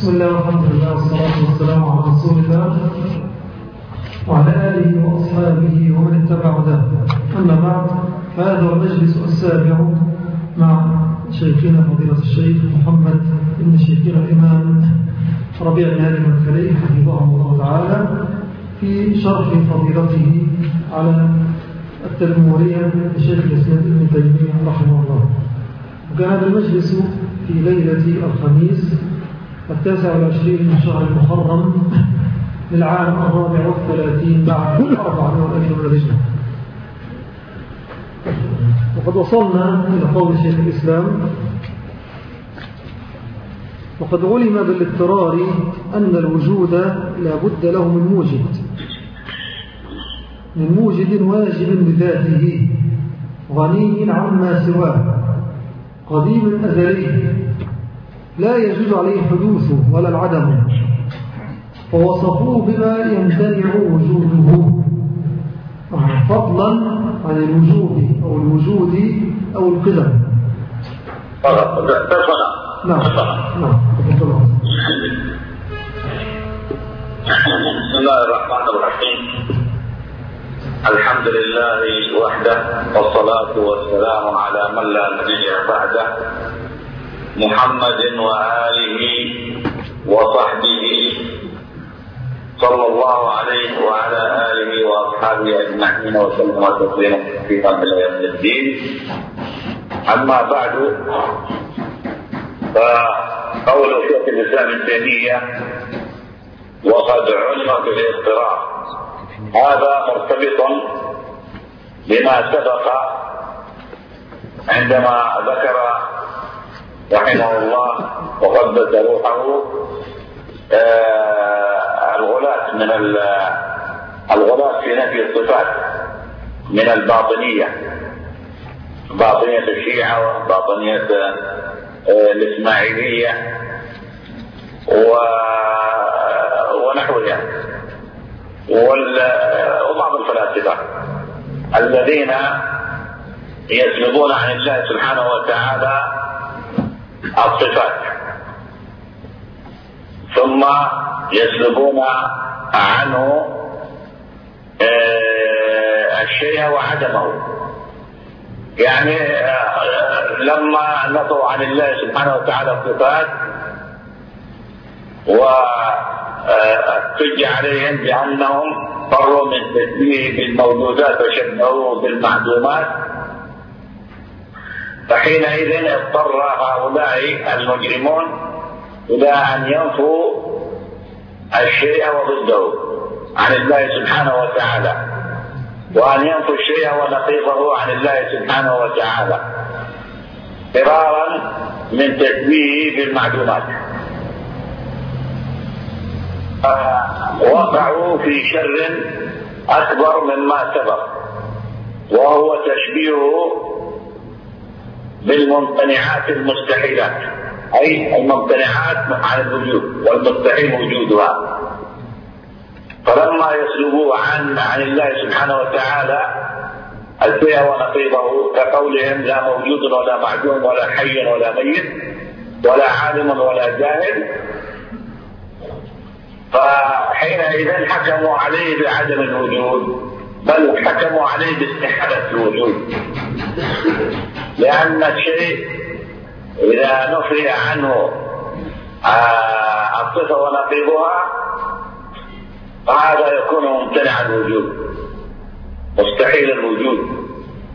بسم الله والحمد لله والصلاة والسلام على رسول الله وعلى آله وأصحابه ومن اتبع هداه. أما بعد، فهذا المجلس السابع مع شيخنا فضيلة الشيخ محمد بن شيخنا الإمام ربيع بن هادي المدخلي حفظه الله تعالى في شرح فضيلته على التدمورية لشيخ الإسلام ابن تيمية رحمه الله. وكان هذا المجلس في ليلة الخميس 29 من شهر المحرم للعام 34 بعد 400 من الهجرة. وقد وصلنا إلى قول شيخ الإسلام: وقد علم بالاضطرار أن الوجود لا بد له من موجد واجب بذاته غني عما سواه قديم أزلي لا يجوز عليه حدوث ولا العدم، فوصفوه بما يمتنع وجوده فضلا عن الوجود أو الوجود أو القدم. نعم. بسم الله الرحمن الرحيم. الحمد لله وحده، والصلاة والسلام على من لا نبي بعده، محمد وآله وصحبه صلى الله عليه وعلى آله وأصحابه أجمعين وسلم تسليما كثيرا إلى يوم الدين. أما بعد، فقول شيخ الإسلام ابن تيمية: وقد علم بالاضطرار، هذا مرتبط بما سبق عندما ذكر رحمه الله وقدس روحه الغلاة من الغلاة في نفي الصفات من باطنية الشيعة وباطنية الإسماعيلية ونحوها، وبعض الفلاسفة الذين يسلبون عن الله سبحانه وتعالى الصفات، ثم يسلبون عنه الشيء وعدمه. يعني لما نطوا عن الله سبحانه وتعالى الصفات واحتج عليهم بأنهم فروا من تشبيه بالموجودات وشبهوا بالمعدومات، فحينئذ اضطر هؤلاء المجرمون إلى أن ينفوا الشيء وضده عن الله سبحانه وتعالى، وأن ينفوا الشيء ونقيضه عن الله سبحانه وتعالى فرارا من تشبيهه بالمعدومات. وقعوا في شر أكبر مما سبق، وهو تشبيهه بالممتنعات المستحيلات، أي الممتنعات عن الوجود والمستحيل وجودها. فلما يسلبوا عن الله سبحانه وتعالى الشيء ونقيضه كقولهم: لا موجود ولا معدوم ولا حي ولا ميت ولا عالم ولا جاهل، فحينئذ حكموا عليه بعدم الوجود، بل حكموا عليه باستحالة الوجود، لأن الشيء إذا نفي عنه الصفة ونقيضها فهذا يكون ممتنع الوجود مستحيل الوجود.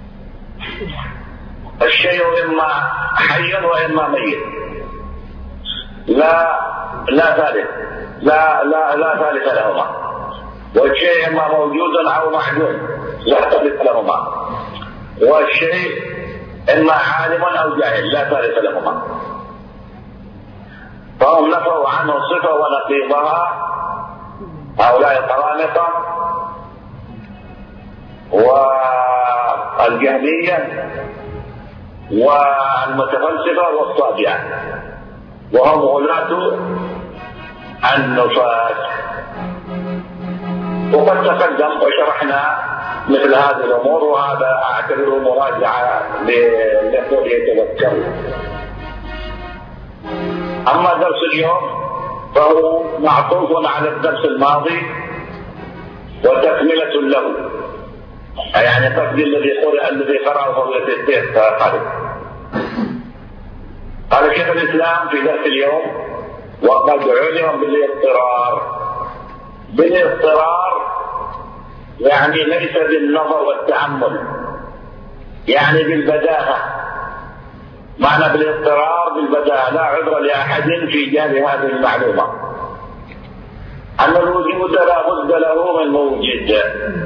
الشيء إما حي وإما ميت، لا ثالث لهما، والشيء إما موجود أو معدوم لا ثالث لهما، والشيء إما عالم أو جاهل لا ثالث لهما. فهم نفوا عنه الصفة ونقيضها هؤلاء القرامطة والجهمية والمتفلسفة والصابئة، وهم غلاة النفاة. وقد تقدم وشرحنا مثل هذه الأمور، وهذا أعتبره مراجعة للذين يتذكروا. أما درس اليوم فهو معطوف على الدرس الماضي وتكملة له، يعني قصدي الذي قرأه فضيلة الشيخ خالد. قال شيخ الإسلام في درس اليوم: وقد علم بالاضطرار يعني ليس بالنظر والتأمل، يعني بالبداهة. معنى بالاضطرار بالبداهة، لا عذر لأحد في جهل هذه المعلومة، أن الوجود لا بد له من موجد.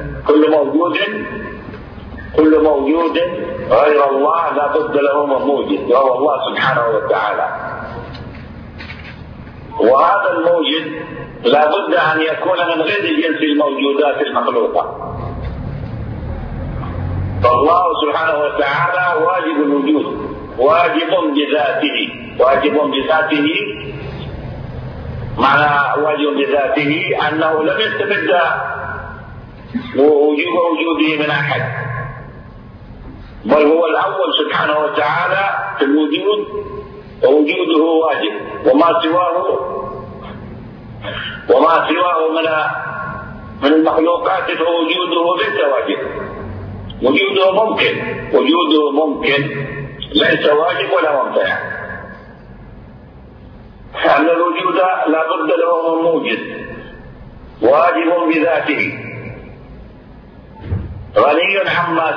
كل موجود غير الله لا بد له من موجد، وهو الله سبحانه وتعالى. وهذا الموجد لا بد أن يكون من غير جنس الموجودات المخلوقة. فالله سبحانه وتعالى واجب الوجود، واجب بذاته. معنى واجب بذاته أنه لم يستمد وجوده من أحد، بل هو الأول سبحانه وتعالى في الوجود، ووجوده واجب، وما سواه من المخلوقات فوجوده ليس واجب. وجوده ممكن ليس واجب ولا ممتنع، لأن الوجود لا بد له من موجد، واجب بذاته، غني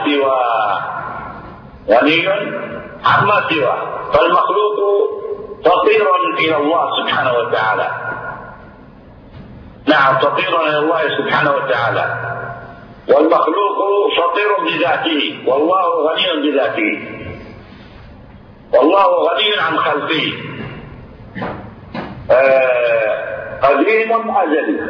عما سواه. فالمخلوق فقير إلى الله سبحانه وتعالى. نعم، فقير إلى الله سبحانه وتعالى، والمخلوق فقير بذاته، والله غني بذاته، والله غني عن خلقه، قديم أزلي.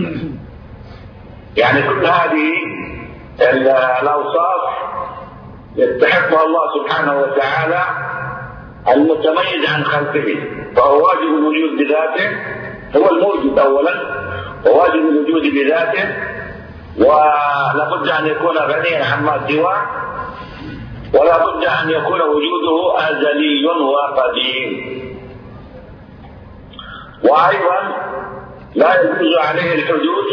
يعني كل هذه الأوصاف يستحقها الله سبحانه وتعالى المتميز عن خلقه، فهو واجب الوجود بذاته، هو الموجود أولا، وواجب الوجود بذاته، ولا بد أن يكون غنيا عما سواه، ولا بد أن يكون وجوده أزلي وقديم. وأيضا لا يجوز عليه الحدوث،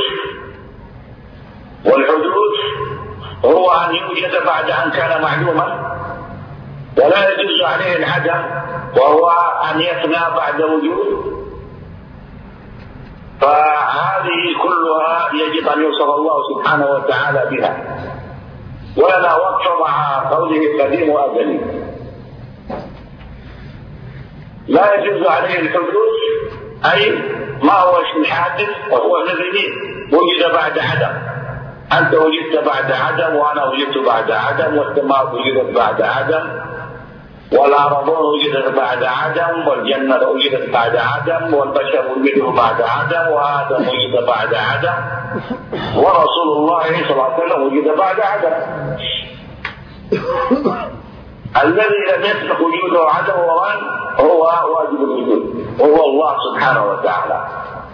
والحدوث هو أن يوجد بعد أن كان معلوما، ولا يجوز عليه العدم، وهو أن يفنى بعد وجود. فهذه كلها يجب أن يوصف الله سبحانه وتعالى بها، ولا وقف مع قوله قديم وأزلي. لا يجوز عليه الحدوث، أي ما هو الحادث، وهو الذي وجد بعد عدم. أنت وجدت بعد عدم، وأنا وجدت بعد عدم، والسماء وجدت بعد عدم، والأرضون وجدت بعد عدم، والجنة وجدت بعد عدم، والبشر وجدوا بعد عدم، وآدم وجد بعد عدم، ورسول الله صلى الله عليه وسلم وجد بعد عدم. الذي لم يسبق وجوده عدم هو واجب الوجود، وهو الله سبحانه وتعالى.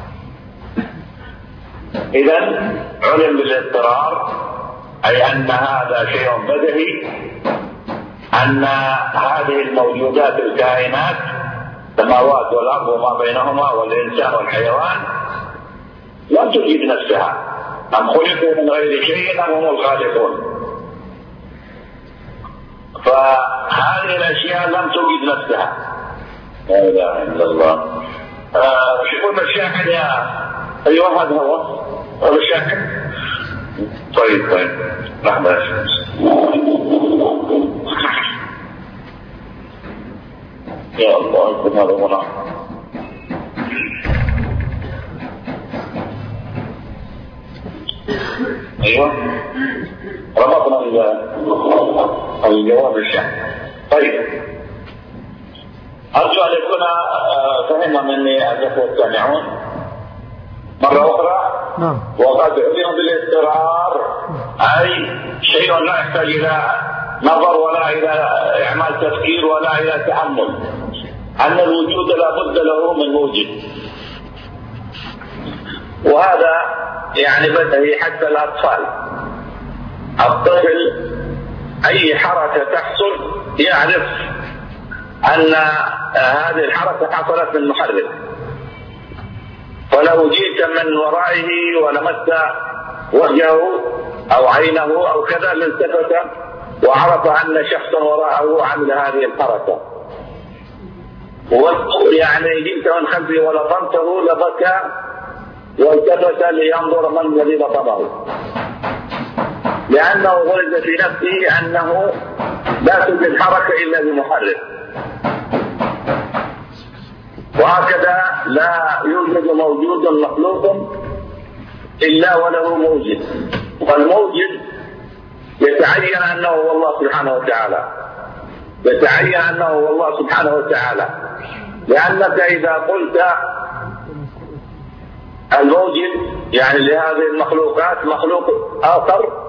إذن علم بالاضطرار، أي أن هذا شيء بديهي، أن هذه الموجودات الكائنات، السماوات والأرض وما بينهما والإنسان والحيوان، لم تجد نفسها، أم خلقوا من غير شيء أم هم الخالقون. فهذه الأشياء لم تجد نفسها. لا إله إلا الله. شوفوا الشاحن يا أيها هذا هو الشاحن. طيب لحظة. يا الله يكون هذا هنا. أيوة ربطنا الجواب الشاحن. طيب أرجو أن يكون فهم مني الأخوة السامعون مرة أخرى. وقد علم بالاضطرار، أي شيء لا يحتاج إلى نظر ولا إلى إعمال تفكير ولا إلى تأمل، أن الوجود لا بد له من موجد. وهذا يعني بدهي حتى الأطفال. الطفل أي حركة تحصل يعرف أن هذه الحركة حصلت من محرك، ولو جئت من ورائه ولمست وجهه أو عينه أو كذا لالتفت وعرف أن شخصا وراءه عمل هذه الحركة. يعني جئت من خلفه ولطمته لبكى والتفت لينظر من الذي لطمه، لأنه غرز في نفسه أنه لا توجد حركة إلا بمحرك. وهكذا لا يوجد موجود مخلوق إلا وله موجد، والموجد يتعين أنه هو الله سبحانه وتعالى، يتعين أنه هو الله سبحانه وتعالى، لأنك إذا قلت الموجد يعني لهذه المخلوقات مخلوق آخر،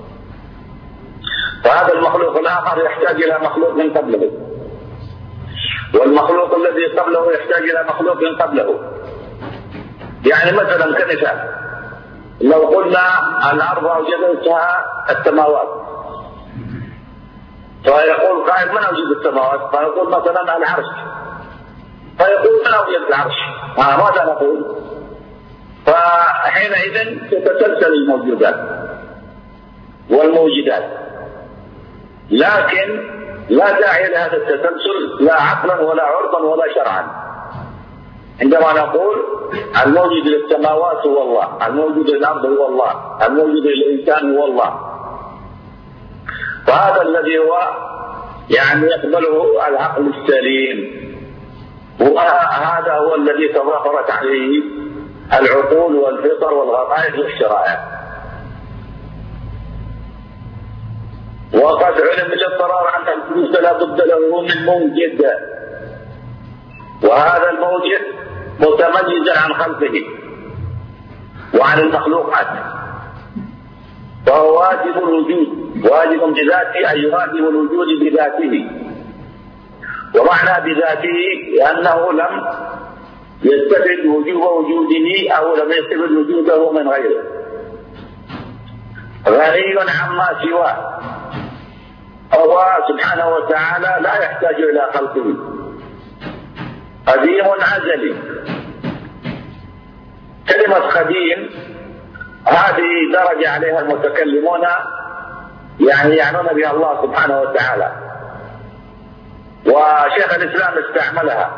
فهذا المخلوق الآخر يحتاج إلى مخلوق من قبله، والمخلوق الذي قبله يحتاج إلى مخلوق من قبله. يعني مثلا كمثال لو قلنا الأرض أوجدتها السماوات، فيقول قائل من أوجد السماوات؟ فيقول مثلا العرش، فيقول من أوجد العرش؟ ماذا نقول؟ فحينئذ تتسلسل الموجودات والموجدات، لكن لا داعي لهذا التسلسل لا عقلا ولا عرفا ولا شرعا. عندما نقول الموجود للسماوات هو الله، الموجود للأرض هو الله، الموجود للإنسان هو الله، فهذا الذي هو يعني يقبله العقل السليم، وهذا هو الذي تظاهرت عليه العقول والفطر والغرائز والشرائع. وقد علم بالاضطرار أن الحدوث لا بد له من موجد، وهذا الموجد متميز عن خلقه وعن المخلوقات، فهو واجب الوجود، واجب بذاته أي واجب الوجود بذاته. ومعنى بذاته لأنه لم يستفد وجوب وجوده أو لم يستفد وجوده من غيره، غني عما سواه، هو سبحانه وتعالى لا يحتاج إلى خلقه، قديم أزلي. كلمة قديم هذه درجة عليها المتكلمون يعني يعنون بها الله سبحانه وتعالى، وشيخ الإسلام استعملها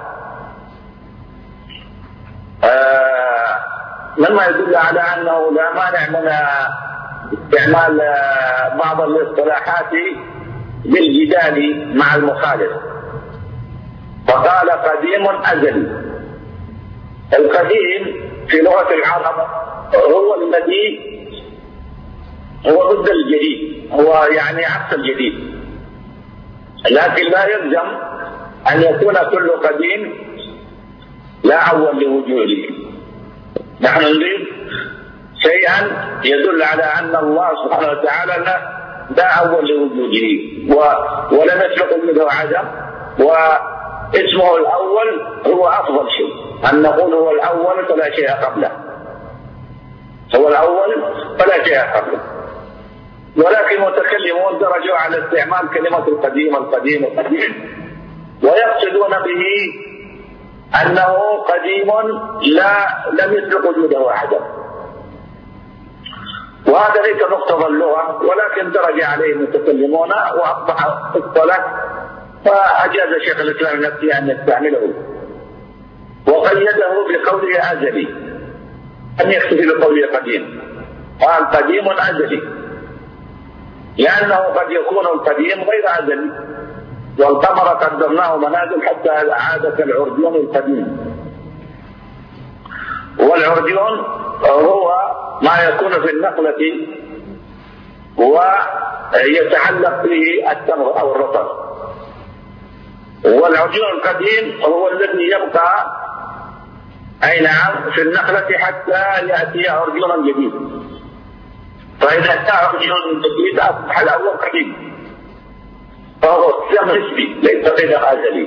مما يدل على أنه لا مانع من استعمال بعض الاصطلاحات بالجدال مع المخالف، فقال قديم أزلي. القديم في لغة العرب هو الذي هو ضد الجديد، هو يعني عكس الجديد، لكن لا يلزم أن يكون كل قديم لا أول لوجوده. نحن نريد شيئا يدل على أن الله سبحانه وتعالى لا أول لوجوده ولم يسبق منه عدم، واسمه الأول هو أفضل شيء، أن نقول هو الأول فلا شيء قبله، هو الأول فلا شيء قبله. ولكن المتكلمون درجوا على استعمال كلمة القديم القديم القديم، ويقصدون به أنه قديم لم يسبق وجوده عدم، وهذا ليس مقتضى اللغة، ولكن درج عليه المتكلمون وأصبح اصطلاح، فأجاز شيخ الإسلام نفسه أن يستعمله، وقيده بقوله أزلي، أن يكتفي بقوله قديم، قال قديم أزلي، لأنه قد يكون القديم غير أزلي، والقمر قدرناه منازل حتى عاد كالعرجون القديم. والعرجون هو ما يكون في النخلة ويتعلق به التمر أو الرطب، والعرجون القديم هو الذي يبقى أي نعم في النخلة حتى يأتي عرجون جديد، فإذا جاء عرجون جديد أصبح الأول قديم، فهو السم نسبي ليس غير أزلي.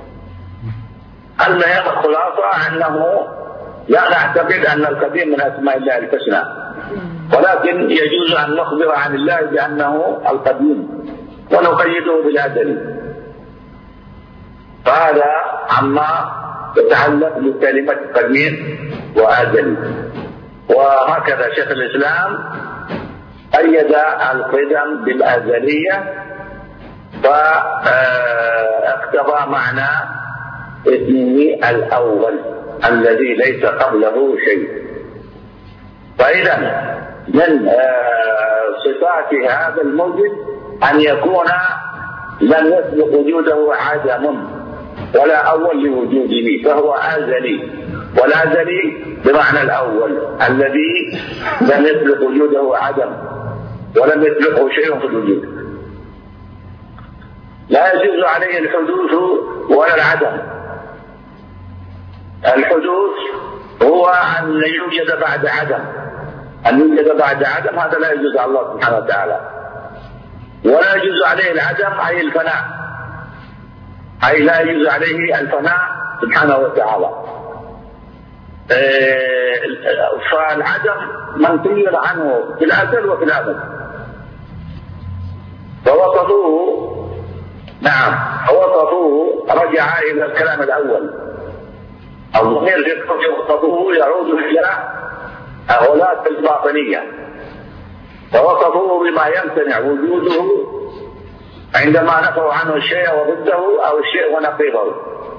المهم الخلاصة أنه لا نعتقد أن القديم من أسماء الله الحسنى، ولكن يجوز أن نخبر عن الله بأنه القديم ونقيده بالأزلي. فهذا عما يتعلق بكلمة قديم وأزلي. وهكذا شيخ الإسلام أيد القدم بالأزلية، فاقتضى معنى اسمه الأول الذي ليس قبله شيء. فإذا من صفات هذا الموجود أن يكون لم يسبق وجوده عدم ولا أول لوجوده، فهو أزلي. والأزلي بمعنى الأول الذي لم يسبق وجوده عدم ولم يسبقه شيء في الوجود. لا يجوز عليه الحدوث ولا العدم. الحدوث هو أن يوجد بعد عدم، أن يوجد بعد عدم هذا لا يجوز على الله سبحانه وتعالى. ولا يجوز عليه العدم أي الفناء، أي لا يجوز عليه الفناء سبحانه وتعالى. فالعدم منفي عنه في الأزل وفي الأبد. فوصفوه رجع إلى الكلام الأول. الضمير في وصفوه يعود إلى غلاة الباطنية. فوصفوه بما يمتنع وجوده عندما نفوا عنه الشيء وضده أو الشيء ونقيضه.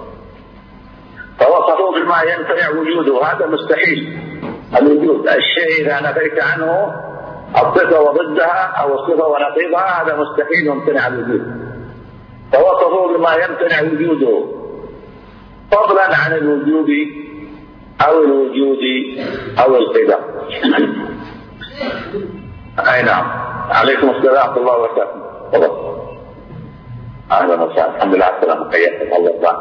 فوصفوه بما يمتنع وجوده، هذا مستحيل الوجود. الشيء إذا نفيت عنه الصفة وضدها أو الصفة ونقيضها هذا مستحيل يمتنع الوجود. فوصفوه بما يمتنع وجوده فضلا عن الوجود أو القدم. أي نعم. عليكم السلام ورحمة الله وبركاته. أهلا وسهلا. الحمد لله على السلامة. حياكم الله.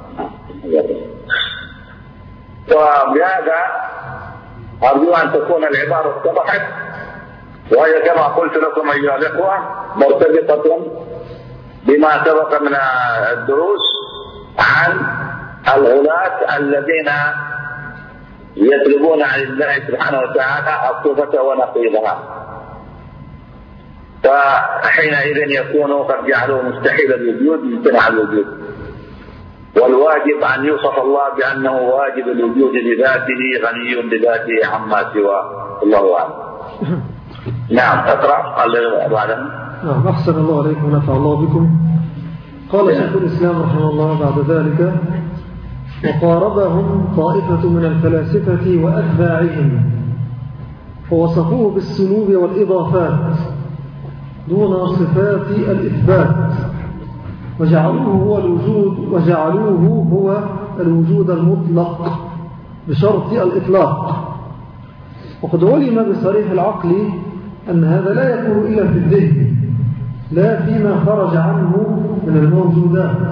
وبهذا أرجو أن تكون العبارة اتضحت، وهي كما قلت لكم أيها الإخوة مرتبطة بما سبق من الدروس عن الغلاة الذين يطلبون عن الله سبحانه وتعالى الصفة ونقيضها، فحينئذ يكون قد جعلوا مستحيل الوجود يمتنع الوجود. والواجب أن يوصف الله بأنه واجب الوجود لذاته غني بذاته عما سواه. الله أعلم. نعم. اقرأ بعدها. نعم. أحسن الله عليكم ونفع الله بكم. قال شيخ الإسلام رحمه الله بعد ذلك: وقاربهم طائفة من الفلاسفة وأتباعهم فوصفوه بالسلوب والإضافات دون صفات الإثبات، وجعلوه هو الوجود المطلق بشرط الإطلاق. وقد علم بصريح العقل أن هذا لا يكون إلا في الذهن لا فيما خرج عنه من الموجودات.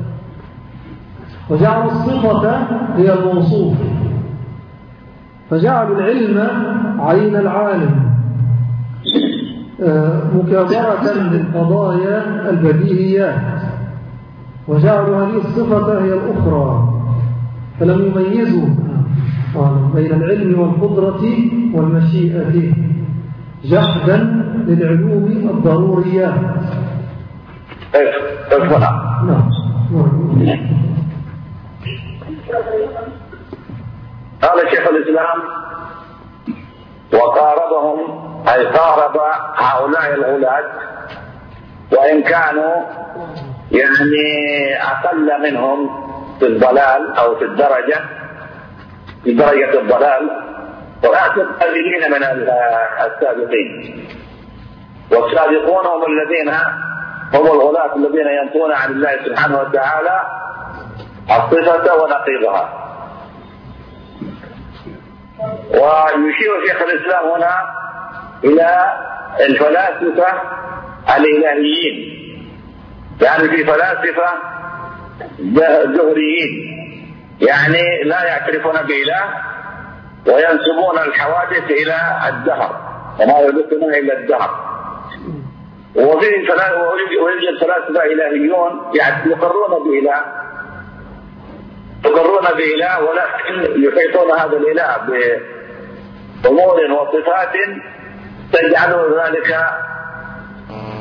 وجعلوا الصفة هي الموصوف، فجعلوا العلم عين العالم مكابرة للقضايا البديهيات، وجعلوا هذه الصفة هي الأخرى، فلم يميزوا بين العلم والقدرة والمشيئة جحدا للعلوم الضروريات. نعم. قال شيخ الإسلام: وقاربهم أي قارب هؤلاء الغلاة، وإن كانوا يعني أقل منهم في الضلال أو في درجة الضلال، ولكن قليلين من السابقين. والسابقون هم الغلاة الذين ينفون عن الله سبحانه وتعالى الصفة ونقيضها. ويشير شيخ الإسلام هنا إلى الفلاسفة الإلهيين، يعني في فلاسفة دهريين، يعني لا يعترفون بإله وينسبون الحوادث إلى الدهر وما يدركون إلا الدهر. ويوجد فلاسفة إلهيون يقرون بإله ولكن يحيطون هذا الإله بأمور وصفات تجعل ذلك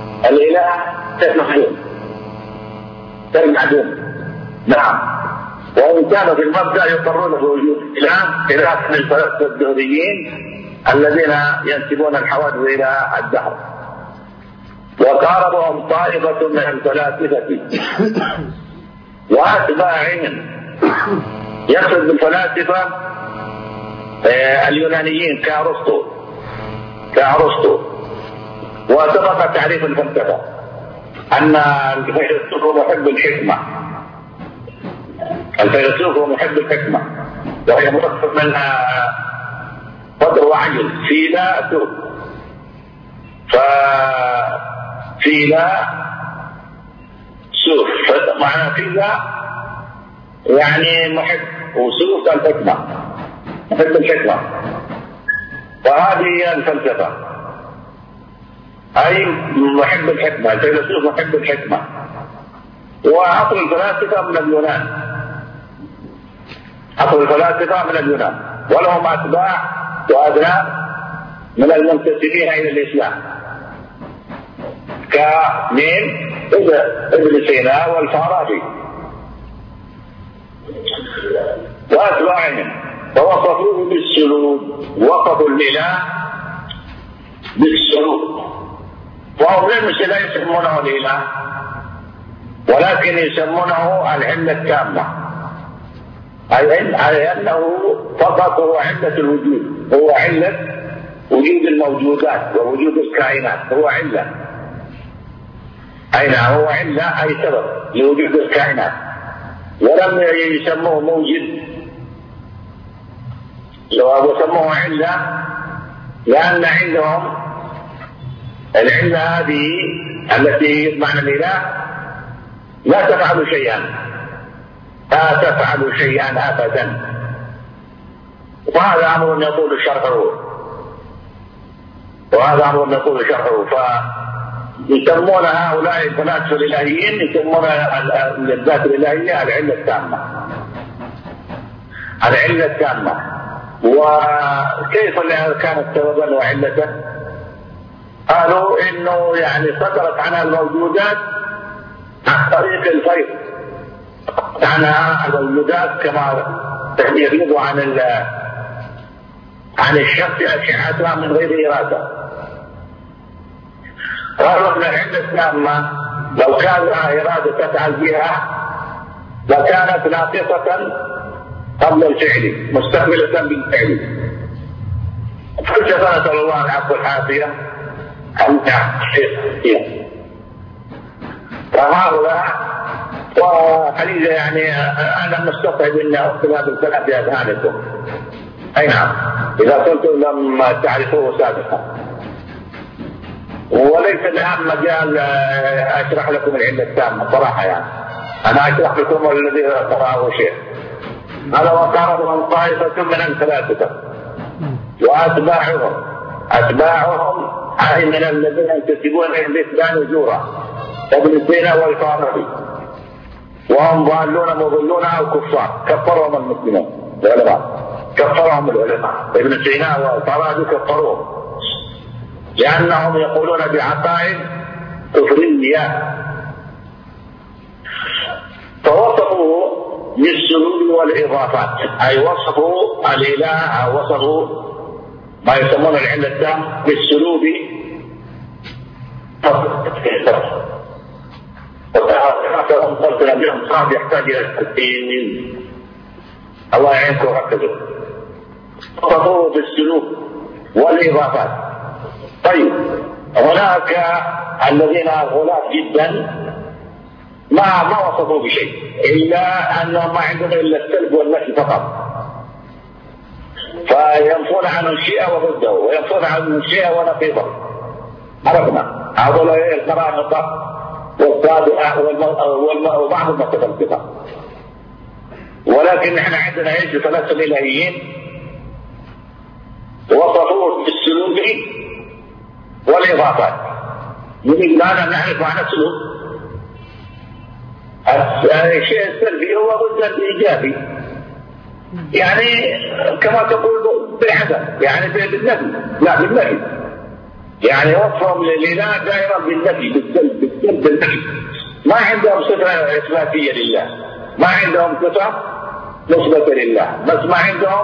الإله كالمعدوم. نعم. وإن كانوا في المبدأ يقرون بوجود الإله خلاف الفلاسفة الدهريين الذين ينسبون الحوادث إلى الدهر. وقاربهم طائفة من الفلاسفة وأتباعهم، يقصد بالفلاسفة اليونانيين كأرسطو. وسبق تعريف الفلسفة أن الفيلسوف هو محب الحكمة، الفيلسوف هو محب الحكمة، وهي مركب من قدر وعجل فيلسوف. سوف معنى فيلا يعني محب، وسوف الحكمة، محب الحكمة. وهذه هي الفلسفة، أي محب الحكمة، الفيلسوف محب الحكمة. وأصل الفلاسفة من اليونان، أصل الفلاسفة من اليونان، ولهم أتباع وأبناء من المنتسبين إلى الإسلام كمين ابن سينا والفارابي وأتباعهم. فوصفوه بالسلوك، وصفوا الإله بالسلوك، وهم لا يسمونه الإله ولكن يسمونه العلة التامة، أي أنه فقط هو علة الوجود، هو علة وجود الموجودات ووجود الكائنات، هو علة. أي نعم، هو علة، أي سبب لوجود الكائنات، ولم يسموه موجد، وسموه علة لأن عندهم العلة هذه التي معنى الإله لا تفعل شيئا أبدا. وهذا أمر يطول شرحه، فيسمون هؤلاء الفلاسفة الإلهيين يسمون الذات الإلهية العلة التامة. وكيف كانت سببا وعلة؟ قالوا إنه يعني صدرت عنها الموجودات عن طريق الفيض، عنها الموجودات كما يغيب عن الشمس أشعتها من غير إرادة. قالوا أن العلة التامة لو كان لها إرادة تفعل بها لكانت ناقصة قبل الفعل مستقبلة بالفعل. فنسأل الله العفو والعافية فهؤلاء وحديث يعني أنا مستطعب أن أختلاف الكلام بأذهانكم. أي نعم، إذا كنتم لم تعرفوه سابقا. وليس الآن مجال أشرح لكم العلة التامة صراحة، يعني أنا أشرح لكم الذي قرأه شيء. هذا وقاربهم طائفة من الفلاسفة وأتباعهم أي من الذين ينتسبون إلى الإسلام زورا ابن سينا والفارابي، وهم ضالون مضلون أو كفار. كفرهم المسلمون العلماء، كفرهم العلماء. ابن سينا والفارابي كفروهم لأنهم يقولون بعقائد كفرية. فوصفوا بالسلوك والإضافات، أي وصفوا الإله أو وصفوا ما يسمون العلة التامة بالسلوك. وكأنهم قلتنا بهم صعب يحتاج إلى التدين. الله يعينكم وركزوا. وصفوا بالسلوك والإضافات. طيب، هناك الذين غلاة جدا ما وصفوا بشيء إلا أنهم ما عندهم إلا السلب والنفي فقط، فينفون عنه الشيء وضده وينفون عنه الشيء ونقيضه. عرفنا هؤلاء القرامطة والصادقة وبعض المتفلسفة. ولكن نحن عندنا ايش ثلاثة إلهيين وصفوه بالسلوك والإضافات. يريد أن نعرف معنى السلوك. الشيء السلبي هو ضد الإيجابي، يعني كما تقول بالعدم، يعني بالنفي، لا بالنفي، يعني وصفهم لله دائما بالنفي، بالسلب بالنفي. ما عندهم صفة إثباتية لله، ما عندهم صفة نسبة لله، بس ما عندهم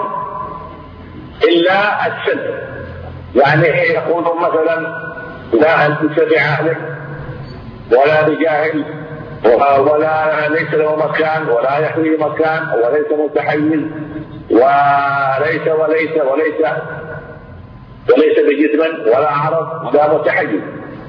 إلا السلب. يعني يقولون مثلا لا أنت بعالم ولا بجاهل ولا ليس له مكان ولا يحوي مكان وليس متحيز وليس وليس وليس وليس بجسم ولا عرض ولا متحيز.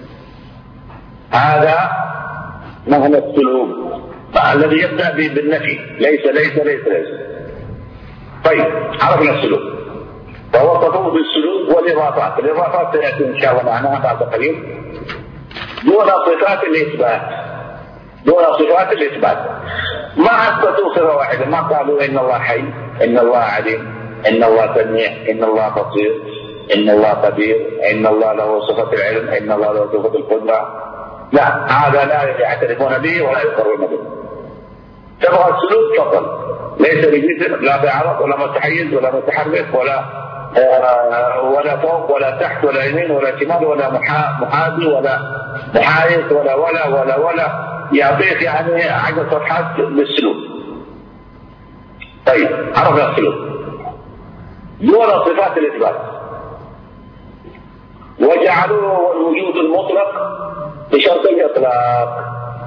هذا معنى السلوك الذي يبدأ بالنفي، ليس ليس ليس ليس. طيب عرفنا السلوك، فوصفوه بالسلوك والإضافات. الإضافات سيأتي إن شاء الله معناها بعد قليل، دون صفات الإثبات. دون صفات الإثبات ما أثبتوا صفة واحدة، ما قالوا إن الله حي، إن الله عليم، إن الله سميع، إن الله بصير، إن الله قدير، إن الله له صفة العلم، إن الله له صفة القدرة. لا، هذا لا يعترفون به ولا يقرون به. تبغى السلوك تفضل، ليس بجسم لا بعرض ولا متحيز ولا متحرك ولا فوق ولا تحت ولا يمين ولا شمال ولا محاذي ولا محايد ولا يعطيك يعني عدد صفحات للسلوك. طيب عرفنا السلوك دون صفات الإثبات، وجعلوه الوجود المطلق بشرط الإطلاق.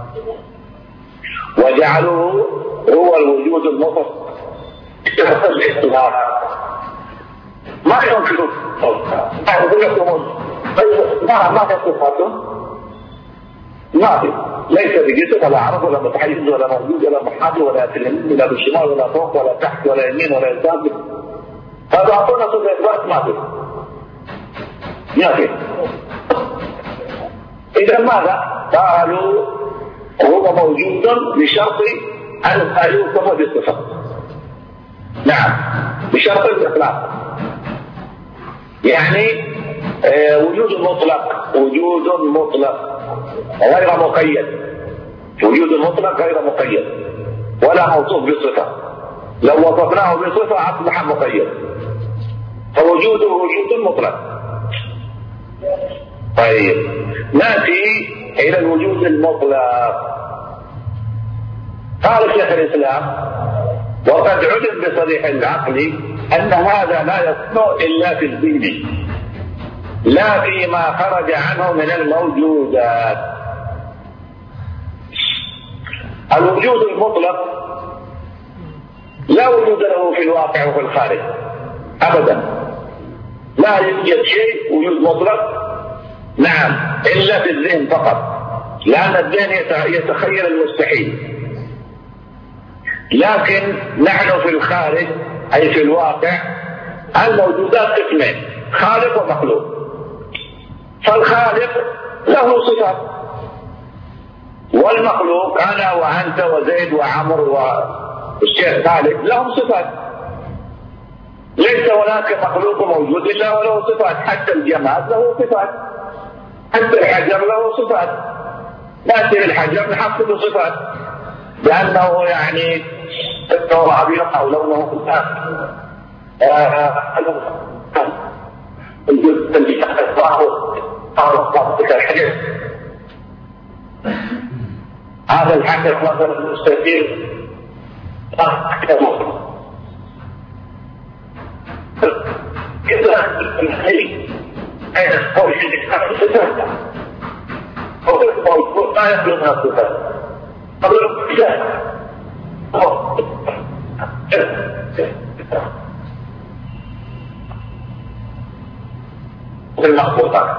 وجعلوه هو الوجود المطلق بشرط الإطلاق. ما يمكن أقول لكم ما تصفاته، ما في، ليس بجسد ولا عرض ولا متحيز ولا موجود ولا محاذي ولا في اليمين ولا في الشمال ولا فوق ولا تحت ولا يمين ولا يسار. هذا أعطونا صفة إثبات ما في. إذا ماذا؟ قالوا هو موجود بشرط أن يوصف بالصفة. نعم، بشرط الإطلاق. يعني وجود مطلق، وجود مطلق غير مقيد، وجود مطلق غير مقيد ولا موصوف بصفة. لو وصفناه بصفة أصبح مقيد، فوجوده وجود مطلق. طيب نأتي إلى الوجود المطلق. قال شيخ الإسلام وقد علم بصريح العقل أن هذا لا يصنع إلا في الدين لا فيما خرج عنه من الموجودات. الوجود المطلق لا وجود له في الواقع وفي الخارج أبدا، لا يوجد شيء وجود مطلق نعم إلا في الذهن فقط، لأن الذهن يتخيل المستحيل. لكن نحن في الخارج أي في الواقع الموجودات قسمين، خالق ومخلوق. فالخالق له صفات، والمخلوق أنا وأنت وزيد وعمر والشيخ خالد لهم صفات. ليس هناك مخلوق موجود إلا وله صفات، حتى الجماد له صفات، حتى الحجر له صفات. نأتي للحجر نحط له صفات لأنه يعني لونه أبيض أو لونه الجزء اللي تحت الحجر، هذا الحجر مثلا المستدير كذا الحي أين الصوت اللي تحت الصفات أو الصوت لا يخلق من الصفات قبل الكتاب المخطوطات.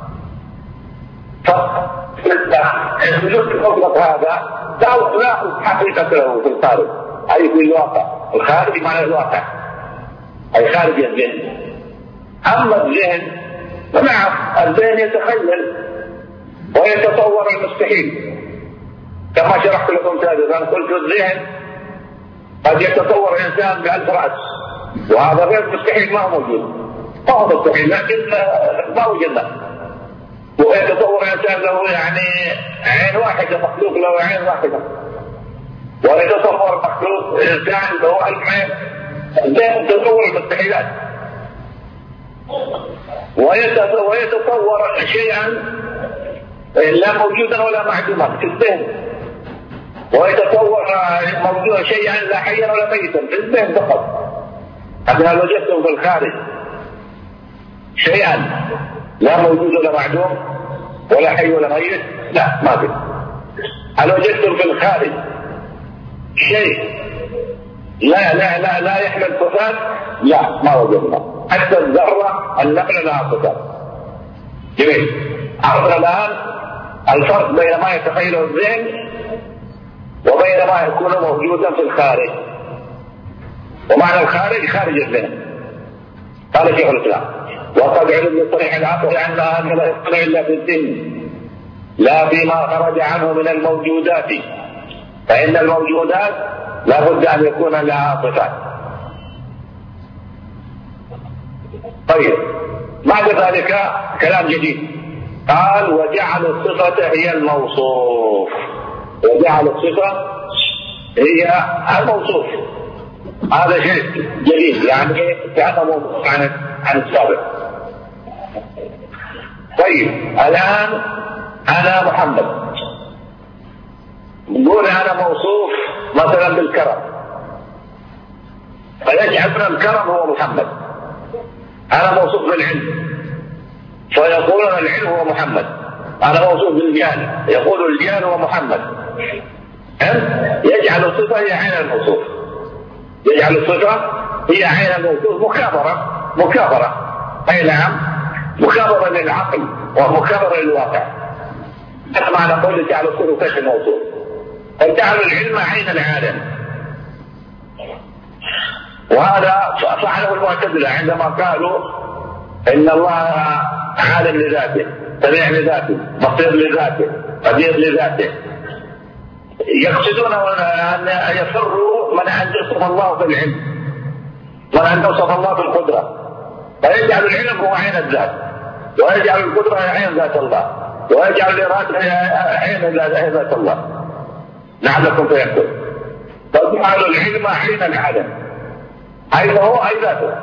فالوجود المطلق هذا لا حقيقة له في الخارج أي في الواقع. الخارج معنى الواقع أي خارج الذهن. أما الذهن فنعم الذهن يتخيل ويتصور المستحيل كما شرحت لكم سابقا. قلت الذهن قد يتصور إنسان ب1000 رأس وهذا غير مستحيل، ما هو موجود، ما هو مستحيل لكن ما وجدنا. ويتصور إنسان له يعني عين واحدة، مخلوق له عين واحدة، ويتصور مخلوق إنسان له 1000 عين. الذهن يتصور المستحيلات ويتصور شيئا لا موجودا ولا معدوما في الذهن. ويتصور موجود شيئا لا حيا ولا ميتا في الذهن فقط. أما هل وجدتم في الخارج شيئا لا موجود ولا معدوم ولا حي ولا ميت؟ لا، ما في. هل وجدتم في الخارج شيء لا يحمل صفات؟ لا، ما وجدنا. حتى الذرة النملة لها صفات. جميل. عرفنا الآن الفرق بين ما يتخيله الذهن وبين ما يكون موجودا في الخارج. ومعنى الخارج خارج الذهن. قال شيخ الإسلام: وقد علم بصريح العقل أنها لا يطلع إلا في الذهن لا فيما خرج عنه من الموجودات، فإن الموجودات لا بد أن يكون لها صفات. طيب، بعد ذلك كلام جديد. قال: وجعل الصفة هي الموصوف. وجعل الصفة هي الموصوف. هذا شيء جديد، يعني كان موضوع عن السابق. طيب، الآن أنا محمد، نقول أنا موصوف مثلا بالكرم، فيجعلنا الكرم هو محمد. أنا موصوف بالعلم، فيقولون العلم هو محمد. أنا موصوف بالجهل، يقول الجهل هو محمد. يجعل الصفة هي عين الموصوف. يجعل الصفة هي عين الموصوف. مكابرة. أي نعم، مكابرة للعقل ومكابرة للواقع. هذا معنى قول جعل الصفة في الموصوف. فجعل العلم عين العالم. وهذا فعله المعتزلة عندما قالوا إن الله عالم لذاته، سميع لذاته، بصير لذاته، قدير لذاته. يقصدون أن يفروا من أن يوصف الله في العلم ومن أن يوصف الله في القدرة، فيجعل العلم هو عين الذات، ويجعل القدرة هي عين ذات الله، ويجعل الإرادة هي عين ذات الله. لعلكم تيقظون. فجعل العلم عين العالم، أين هو؟ أي ذاته،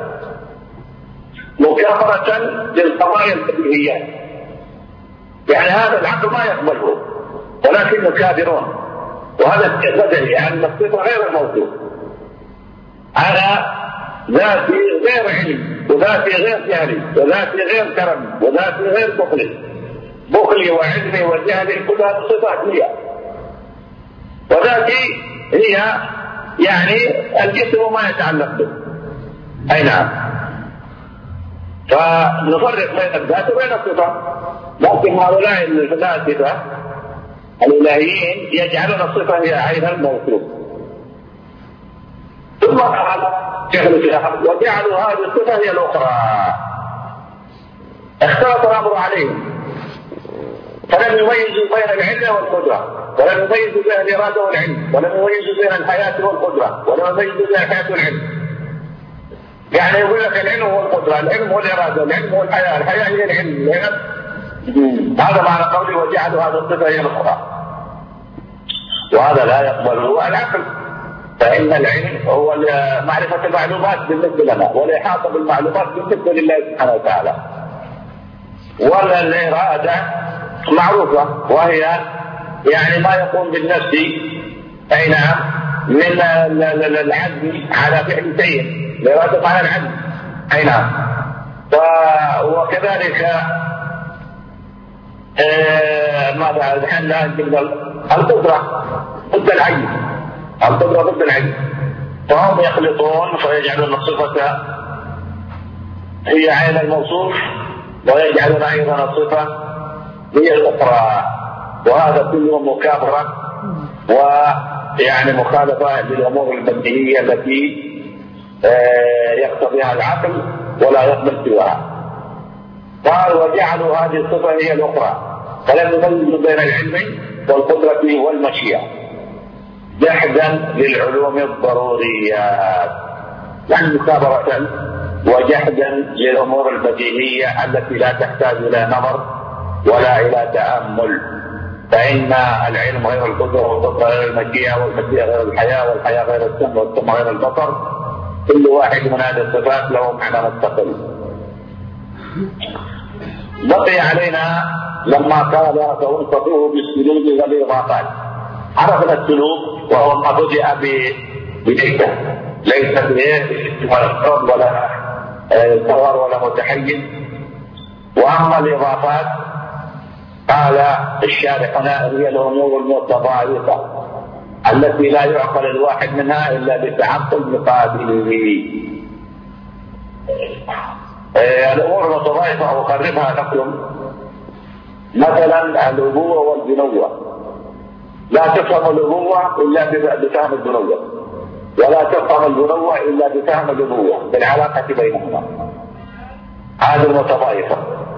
مكابرة للقضايا البديهيات. يعني هذا العقل ما يقبله، ولكن كافرون. وهذا بديهي أن الصفة غير الموصوف. أنا ذاتي غير علم، وذاتي غير جهلي، وذاتي غير كرم، وذاتي غير بخلي وعلمي وجهلي كلها صفات لي. وذاتي هي يعني الجسم وما يتعلق به. أي نعم. فنفرق بين الذات وبين الصفة. لكن هؤلاء الفلاسفة الإلهيين يجعلون الصفة هي عين الموصوف. ثم قال شيخ الإسلام: وجعلوا هذه الصفة هي الأخرى. اختلط الأمر عليهم، فلم يميزوا بين العلم والقدرة، ولم يميزوا بين الإرادة والعلم، ولم يميزوا بين الحياة والقدرة، ولم يميزوا بين الحياة والعلم. يعني يقول لك العلم هو القدرة، العلم هو الإرادة، العلم هو الحياة، الحياة هي العلم. هذا معنى قولي وجعلوا هذه الصفة هي الأخرى. وهذا لا يقبله العقل، فإن العلم هو معرفة المعلومات بالنسبة لنا، والإحاطة بالمعلومات بالنسبة لله سبحانه وتعالى. والإرادة معروفة، وهي يعني ما يقوم بالنفس أي نعم من العزم على فعل شيء. الإرادة معنى العزم. أي نعم. وكذلك ماذا الحين القدرة ضد العجز. القدرة ضد العجز. فهم يخلطون فيجعلون الصفة هي عين الموصوف، ويجعلون أيضا الصفة هي الأخرى. وهذا كله مكابرة ويعني مخالفة للأمور البديهية التي يقتضيها العقل ولا يقبل سواها. قال: وجعلوا هذه الصفة هي الأخرى، فلم يميزوا بين العلم والقدرة والمشيئة، جحدا للعلوم الضروريات، يعني مكابرة وجحدا للأمور البديهية التي لا تحتاج إلى نظر ولا إلى تأمل. فإن العلم غير القدرة، والقدرة غير المشيئة، والمشيئة غير الحياة، والحياة غير السمع، والسمع غير البصر. كل واحد من هذه الصفات له معنى مستقل. بقي علينا لما قال: فانصفوه بالسجود والإضافات. عرفنا السلوك وهو ما بدأ بليس ولا فرد ولا صغر ولا متحيز. واما الاضافات قال الشارح هنا هي الامور المتضايقه التي لا يعقل الواحد منها الا بتعقل مقابله. الامور المتضايقه اقربها لكم، مثلا الابوه والبنوه، لا تفهم الابوه الا بفهم البنوه، ولا تفهم البنوه الا بفهم الابوه بالعلاقه بينهما. هذه المتضايقه.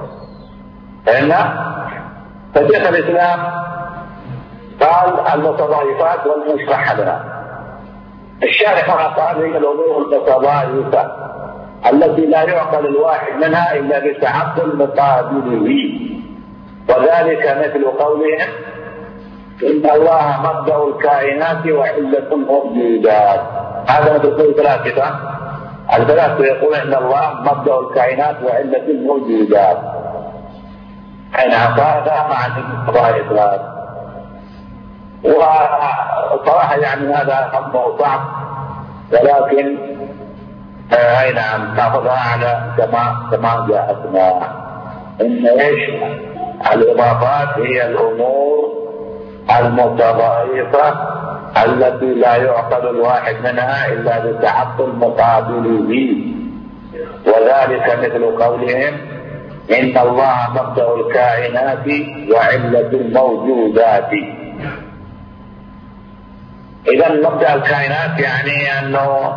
فشيخ الاسلام قال المتضايقات والمشرح لها. الشارح قال هي الامور المتضايقه التي لا يعقل الواحد منها الا بتعقل مقابله، وذلك مثل قولهم ان الله مبدأ الكائنات وعلة الموجودات. هذا مثل قول الفلاسفة يقول ان الله مبدأ الكائنات وعلة الموجودات. هذا معنى المتضايقات. وصراحة يعني هذا امر صعب، ولكن اي نعم ناخذها على كما جاءتنا. ان ايش الاضافات هي الامور المتضايقة التي لا يعقل الواحد منها الا بتعقل مقابله، وذلك مثل قولهم ان الله مبدأ الكائنات وعلة الموجودات. اذا مبدأ الكائنات يعني انه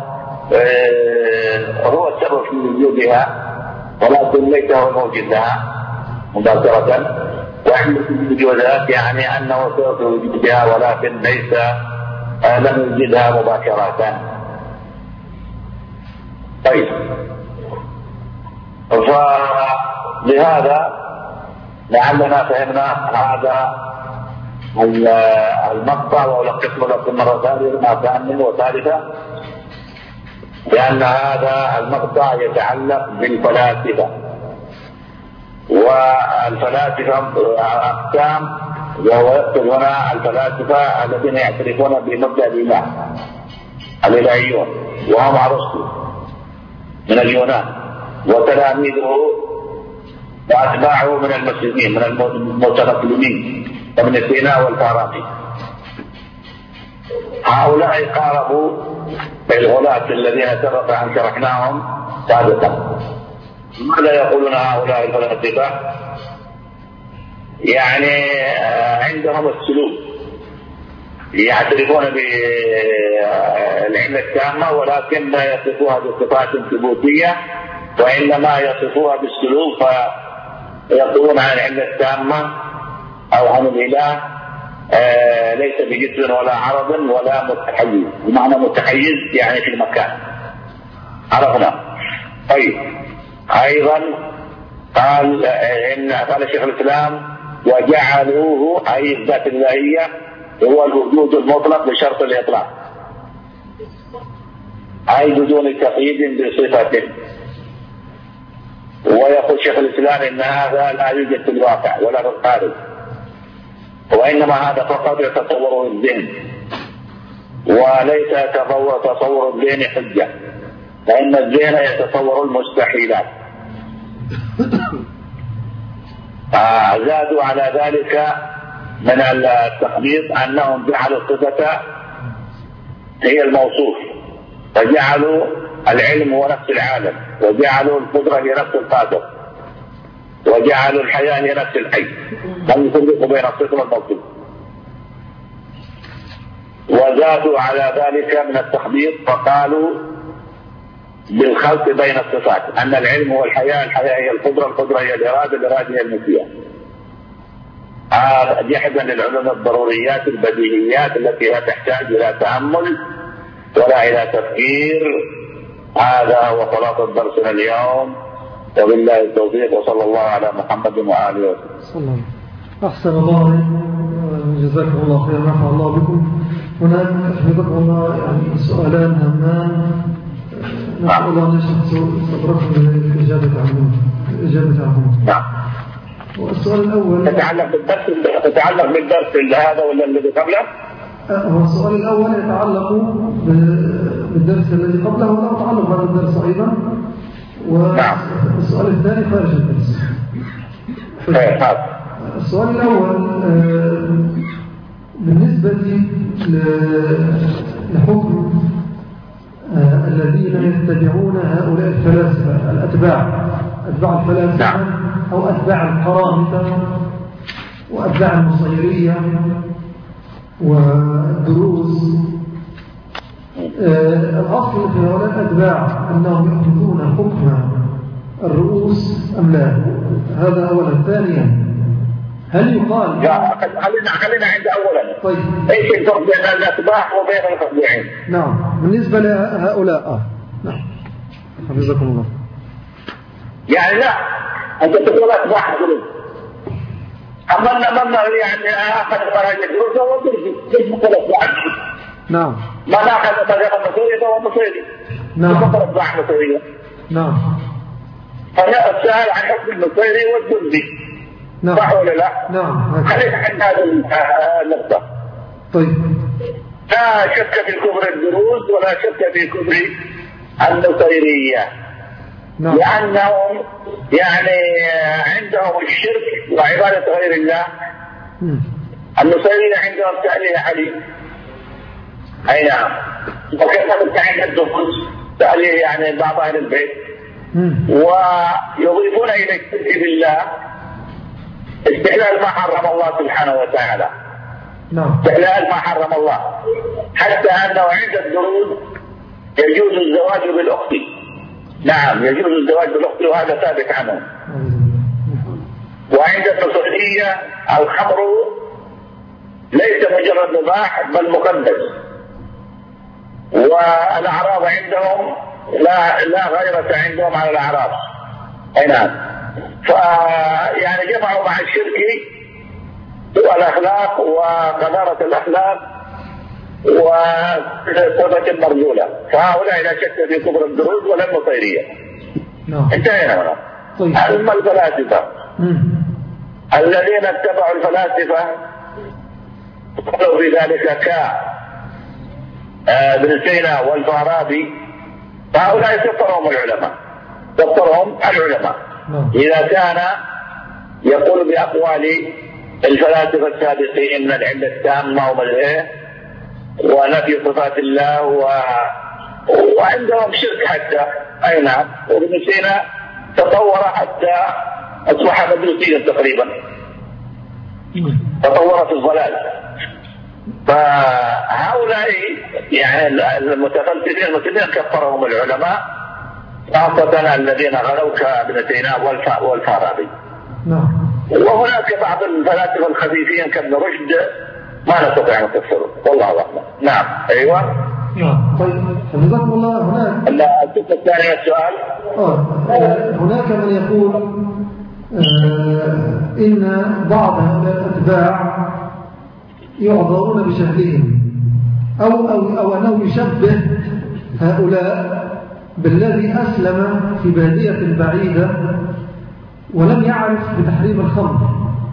هو السبب في وجودها ولكن ليس هو الموجود لها مباشرة، وعلة الموجودات يعني انه سبب في وجودها ولكن ليس لم يوجدها مباشرة. طيب، فلهذا لعلنا فهمنا هذا المقطع، وألخص لكم مرة ثانية وثالثة، لأن هذا المقطع يتعلق بالفلاسفة، والفلاسفة أقسام، وهو يقصد هنا الفلاسفة الذين يعترفون بمبدأ الإله، الإلهيون، وهم أرسطو من اليونان وتلاميذه وأتباعه من المسلمين من المتنقلين ومن سينا والفارابي. هؤلاء قاربوا الغلاة الذين سبق أن شرحناهم سابقا. ماذا يقولون هؤلاء الفلاسفة؟ يعني عندهم السلوك، يعترفون بالعلة التامة ولكن لا يصفوها بصفات ثبوتية، وإنما يصفوها بالسلوك، فيقولون عن العلة التامة أو عن الإله ليس بجسم ولا عرض ولا متحيز. بمعنى متحيز يعني في المكان، عرفنا. طيب، أيضا قال شيخ الإسلام وجعلوه أي الذات الإلهية هو الوجود المطلق بشرط الإطلاق، أي بدون تقييد بصفة. ويقول شيخ الإسلام إن هذا لا يوجد في الواقع ولا في الخارج، وإنما هذا فقط يتصوره الذهن، وليس تصور الذهن حجة، فإن الذهن يتصور المستحيلات. زادوا على ذلك من التخبيط أنهم جعلوا الصفة هي الموصوف، فجعلوا العلم هو نفس العالم، وجعلوا القدرة هي نفس القادر، وجعلوا الحياة هي نفس الحي، لم يفرقوا بين الصفة والموصوف. وزادوا على ذلك من التخبيط فقالوا بالخلط بين الصفات، أن العلم هو الحياة، الحياة هي القدرة، القدرة هي الإرادة، الإرادة هي المشيئة. هذا جحدا للعلوم الضروريات البديهيات التي لا تحتاج إلى تأمل ولا إلى تفكير. هذا هو خلاصة درسنا اليوم، وبالله التوفيق، وصلى الله على محمد وآله وسلم. أحسن الله، جزاكم الله خيرا، نفع الله بكم. هناك أحمدكم الله يعني سؤالان همان، نسأل الله أن يشهد صبركم للإجابة عنهم. والسؤال الأول تتعلق بالدرس هذا ولا الذي قبله؟ هو السؤال الأول يتعلق بالدرس الذي قبله ولا يتعلق بهذا الدرس أيضا، والسؤال الثاني خارج الدرس. السؤال الأول بالنسبة لحكم الذين يتبعون هؤلاء الفلاسفة أتباع الفلاسفة أو أتباع القرامطة وأتباع النصيرية والدروز. الأصل في هؤلاء الأتباع أنهم يأخذون حكم الرؤوس أم لا؟ هذا أولا. ثانيا هل يقال خلينا عند أولا. طيب ايش الفرق بين الأتباع وبين المتبوعين؟ نعم بالنسبة لهؤلاء نعم حفظكم الله. يعني لا أنت تقول أتباع الدروز، أما يعني أخذ منهج الدروز هو درزي ليش مقول أتباع؟ نعم ما نأخذ طريقة النصيرية فهو نصيري. نعم مقول أتباع النصيرية. نعم فلا السؤال عن حكم النصيري والدرزي. نعم صح ولا لا؟ نعم خلينا عند هذه النقطة. طيب لا شك في كفر الدروز ولا شك في كفر النصيرية. نعم. لأنهم يعني عندهم الشرك وعبادة غير الله. النصيرية عندهم تأليه علي. أي نعم. وكذلك عند الدروز تأليه يعني بعض أهل البيت. ويضيفون إلى الشرك بالله استحلال ما حرم الله سبحانه وتعالى. نعم. استحلال ما حرم الله، حتى أنه عند الدروز يجوز الزواج بالأخت. نعم يجوز الزواج بالأخت وهذا ثابت عنه. وعند النصيرية الخمر ليس مجرد مباح بل مقدس. والأعراض عندهم لا غيرة عندهم على الأعراض. أي نعم. فيعني جمعوا مع الشرك سوء الأخلاق وقذارة الأخلاق وصفة المرجولة. فهؤلاء لا شك في كفر الدروز ولا النصيرية. انتهينا هنا. طيب. أما الفلاسفة الذين اتبعوا الفلاسفة قالوا في ذلك ابن سينا والفارابي، فهؤلاء كفرهم العلماء. إذا كان يقول بأقوال الفلاسفة السابقين من العلة التامة ونفي صفات الله وعندهم شرك حتى. أي نعم. وابن سينا تطور حتى أصبح مدرسيا تقريبا، تطور في الضلال. فهؤلاء يعني المتفلسفين كفرهم العلماء، خاصة الذين غلوا كابن سينا والفارابي. وهناك بعض الفلاسفة الخبيثين كابن رشد ما نستطيع أن نكفره والله أعلم. نعم. أيوة. نعم. طيب حفظكم الله. هناك السؤال الثاني السؤال هناك من يقول إن بعض هؤلاء الأتباع يعذرون بشكلهم أو أنه يشبه هؤلاء بالذي أسلم في بادية بعيدة ولم يعرف بتحريم الخمر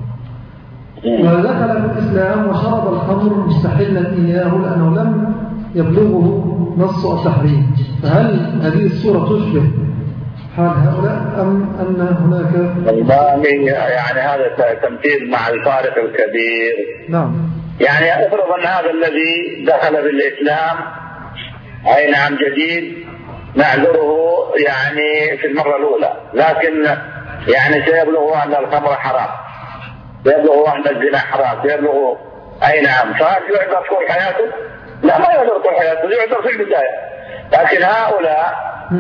ودخل في الإسلام وشرب الخمر مستحلا إياه لأنه لم يبلغه نص التحريم. فهل هذه الصورة تشبه حال هؤلاء أم أن هناك يعني هذا تمثيل مع الفارق الكبير؟ نعم. يعني أفرض أن هذا الذي دخل بالإسلام أي نعم جديد نعذره يعني في المرة الأولى، لكن يعني سيبلغ أن الخمر حرام، سيبلغ أن الزنا حرام، سيبلغ أي نعم. فهل يعذر طول حياته؟ لا ما يعذر طول حياته، يعذر في البداية. لكن هؤلاء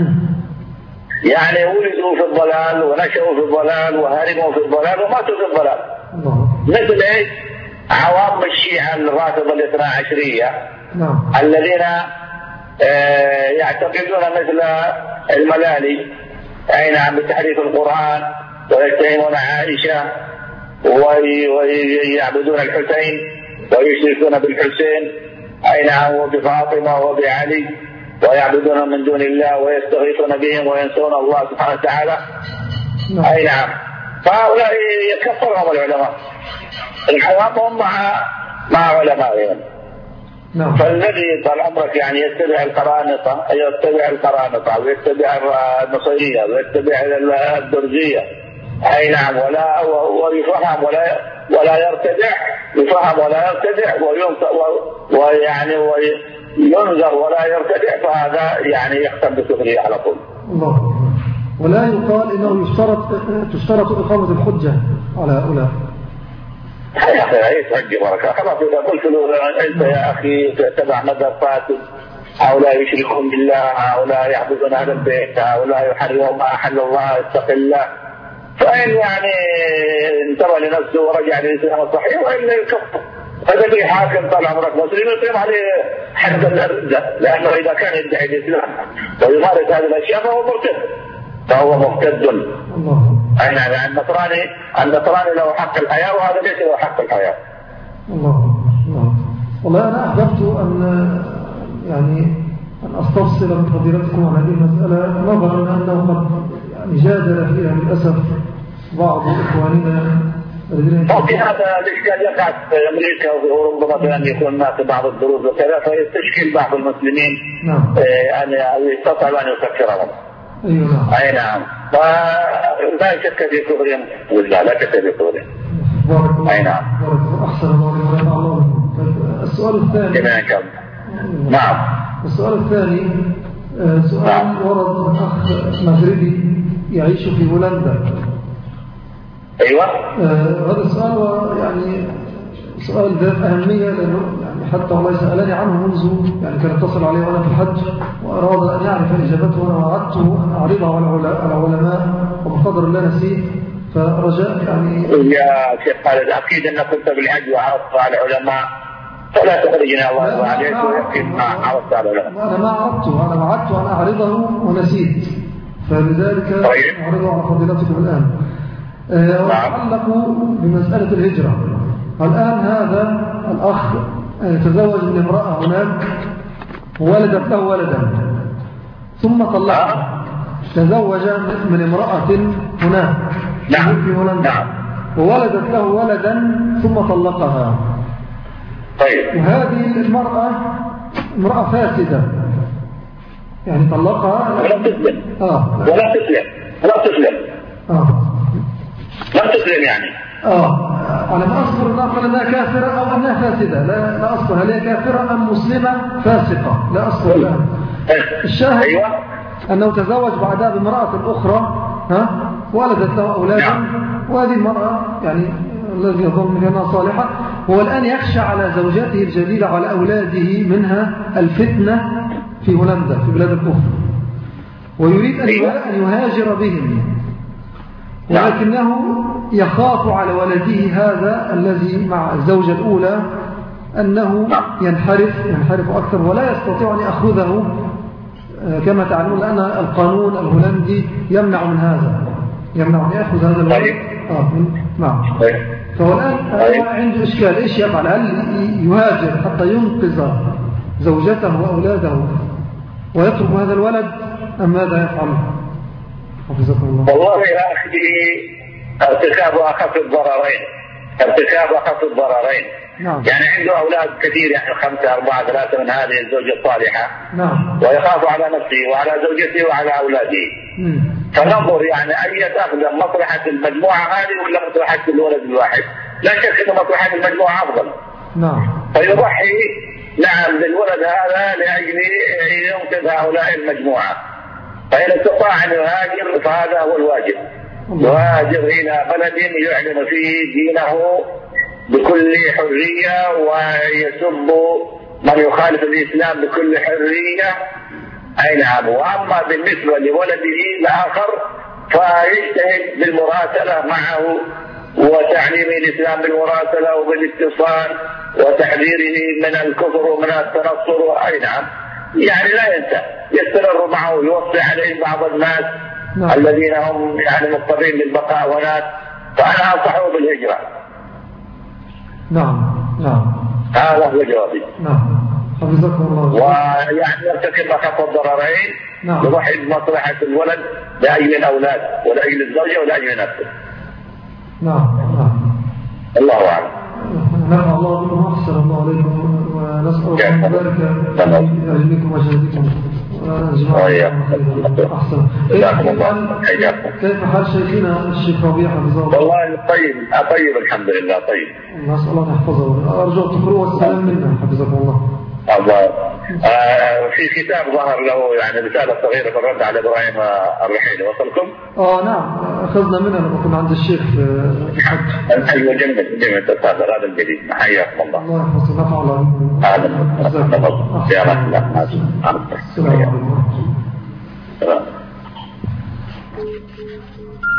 يعني ولدوا في الضلال ونشأوا في الضلال وهرموا في الضلال وماتوا في الضلال. مثل ايش؟ عوام الشيعة الرافضة الاثنا عشرية الذين يعتقدون مثل الملالي أي نعم بتحريف القرآن ويتهمون عائشة ويعبدون الحسين ويشركون بالحسين أي نعم وبفاطمة وبعلي ويعبدون من دون الله ويستغيثون بهم وينسون الله سبحانه وتعالى. أي نعم. فهؤلاء يكفرهم العلماء، العوام هم مع علمائهم. نعم. فالذي طال عمرك يعني يتبع القرانطة ويتبع النصيرية ويتبع الدرزية، أي نعم، ويفهم ولا يرتدع، يفهم ولا يرتدع، ويعني وينذر ولا يرتدع، فهذا يعني يختم بكفره على طول. الله. ولا يقال إنه تشترط إقامة الحجة على هؤلاء. يا أخي يتحجي بركة، خلاص إذا قلت له أنت يا أخي تتبع مذهب فاسد، هؤلاء يشركون بالله، هؤلاء يعبدون أهل البيت، هؤلاء يحرمون ما أحل الله، اتق الله، فإن يعني انتبه لنفسه ورجع للإسلام الصحيح وإلا يكفر. هذا اللي حاكم طال عمرك مسلم يقيم عليه حد الردة، لأنه إذا كان يدعي الإسلام ويمارس هذه الأشياء فهو مرتد. أي نعم. النصراني له حق الحياة، وهذا ليس له حق الحياة. الله. والله أنا أحببت أن أستفصل من فضيلتكم عن هذه المسألة، نظرا أنه قد جادل فيها للأسف بعض إخواننا الذين في هذا الإشكال يقع في أمريكا وأوروبا مثلا، يكون هناك بعض الدروس وكذا، فيستشكل بعض المسلمين أن يستطيع أن يكفرهم. أي نعم. فلا شك في كفرهم والله، لا شك في كفرهم. أي نعم. أحسن الله. السؤال الثاني. نعم. السؤال الثاني سؤال ورد من أخ مغربي يعيش في هولندا. أيوة. هذا السؤال يعني سؤال ذات أهمية، لأنه يعني حتى الله سألني عنه منذ يعني كان اتصل عليه وأنا في الحج، وأراد أن يعرف إجابته، وأنا وعدته أن أعرضها على العلماء، وبقدر الله نسيت، فرجاء يعني. يا شيخ خالد، أكيد أنك كنت بالحج وعرضت على العلماء، فلا تخرجنا الله عليك ويكفيك ما عرضت على العلماء. أنا ما عرضته، أنا وعدت أن أعرضه ونسيت، فلذلك أعرضه على فضيلتكم الآن. ويتعلق بمسألة الهجرة. الآن هذا الأخ تزوج من امرأة هناك وولدت له ولدا ثم طلقها. تزوج من امرأة هناك في هولندا وولدت له ولدا ثم طلقها. طيب. وهذه المرأة امرأة فاسدة، يعني طلقها ولا تسلم. ولا تسلم يعني. أنا ما أذكر أنها كافرة أو أنها فاسدة، لا أذكر هل هي كافرة أم مسلمة فاسقة، لا أذكر الآن. الشاهد أنه تزوج بعدها بامرأة أخرى ولدت له أولادا، وهذه المرأة يعني الذي يظن بأنها صالحة، هو الآن يخشى على زوجاته الجديدة وعلى أولاده منها الفتنة في هولندا في بلاد الكفر، ويريد أن يهاجر بهم، ولكنه يخاف على ولده هذا الذي مع الزوجة الأولى أنه ينحرف أكثر، ولا يستطيع أن يأخذه كما تعلمون، لأن القانون الهولندي يمنع من هذا، يمنع أن يأخذ هذا الولد. نعم. فهو الآن عنده إشكال، إيش يفعل؟ هل يهاجر حتى ينقذ زوجته وأولاده ويترك هذا الولد، أم ماذا يفعل؟ حفظكم الله. والله يا أخي ارتكاب أخف الضررين. يعني عنده أولاد كثير، يعني 5 4 3 من هذه الزوجة الصالحة. ويخاف على نفسه وعلى زوجته وعلى أولاده. فننظر يعني أي تأخذ مصلحة المجموعة هذه ولا مصلحة الولد الواحد. لا شك أن مصلحة المجموعة أفضل. فيضحي بالولد هذا لأجل ينقذ هؤلاء المجموعة. فإن استطاع أن يهاجر فهذا هو الواجب، يهاجر إلى بلد يعلن فيه دينه بكل حرية ويسب من يخالف الإسلام بكل حرية. أي نعم. وأما بالنسبة لولده الآخر فيجتهد بالمراسلة معه وتعليم الإسلام بالمراسلة وبالاتصال وتحذيره من الكفر ومن التنصر. أي نعم. يعني لا ينسى، يستمر معه، يوصي عليه بعض الناس الذين هم يعني مضطرين للبقاء هناك، فأنا أنصحه بالهجرة. هذا هو جوابي. حفظكم الله. ويعني يرتكب أخف الضررين، يضحي بمصلحة الولد لأجل الأولاد ولأجل الزوجة ولأجل نفسه. الله أعلم. نفع الله بكم، أحسن الله عليكم، نسأل الله أن يبارك في علمكم وجهدكم أحسن. كيف حال شيخنا الشيخ ربيع حفظه الله؟ والله طيب الحمد لله طيب. نسأل الله أن يحفظه. أرجو تقرأ والسلام منا حفظكم الله. في كتاب ظهر له يعني رسالة صغيرة في الرد على إبراهيم الرحيلي وصلكم؟ نعم أخذنا منها لما كنا عند الشيخ في الحج. أيوة جميل تتابع هذا الجديد. حياكم الله. الله يحفظك. نفع الله. يا رحمة الله. السلام عليكم.